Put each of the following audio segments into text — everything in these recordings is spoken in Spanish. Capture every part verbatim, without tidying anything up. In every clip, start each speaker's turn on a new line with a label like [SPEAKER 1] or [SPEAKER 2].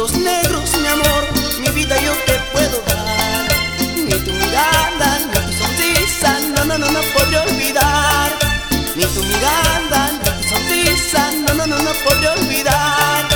[SPEAKER 1] ojitos negros, mi amor, mi vida yo te puedo dar. Ni tu mirada, ni tu sonrisa, no, no, no, no podré olvidar. Ni tu mirada, ni tu sonrisa, no, no, no, no podré olvidar.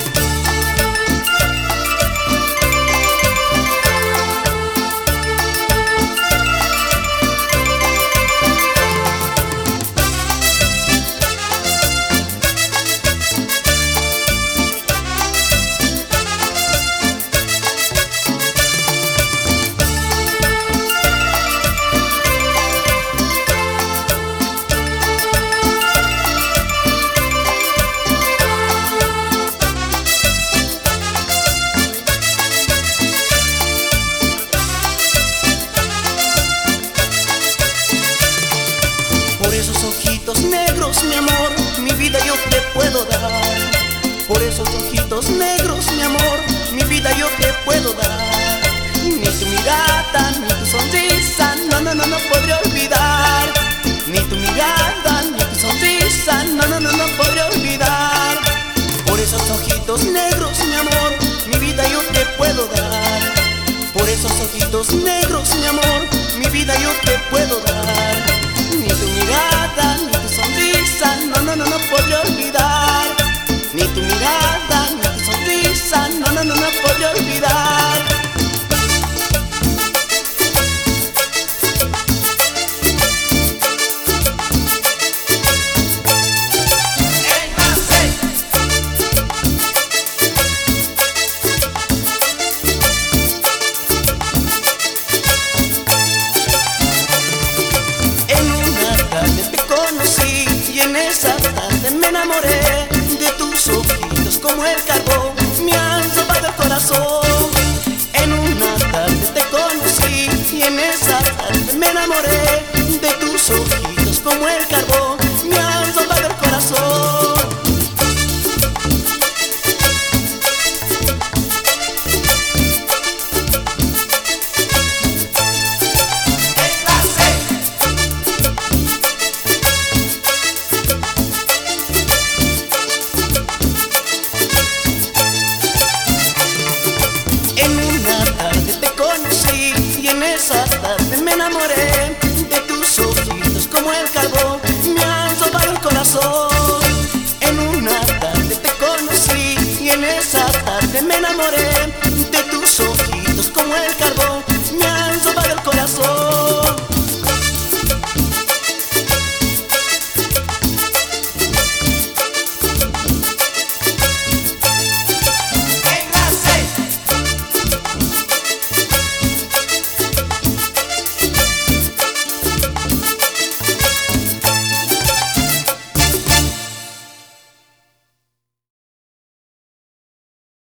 [SPEAKER 1] Por esos ojitos negros, mi amor, mi vida yo te puedo dar. Por esos ojitos negros, mi amor, mi vida yo te puedo dar. Ni tu mirada, ni tu sonrisa, no, no, no, no podré olvidar. Ni tu mirada, ni tu sonrisa, no, no, no, no podré olvidar. Por esos ojitos negros, mi amor, mi vida yo te puedo dar. Por esos ojitos negros, mi amor, mi vida yo te puedo dar. Ni tu mirada, ni tu sonrisa, no, no, no, no podré olvidar. Ni tu mirada, ni tu sonrisa, no, no, no, no podré olvidar. Esa tarde me enamoré de tus ojitos como el carbón, me han robado el corazón. En una tarde te conocí y en esa tarde me enamoré de tus ojitos como el carbón, me han robado el corazón. Esa tarde me enamoré de tus ojitos como el carbón, me han robado el corazón. En una tarde te conocí y en esa tarde me enamoré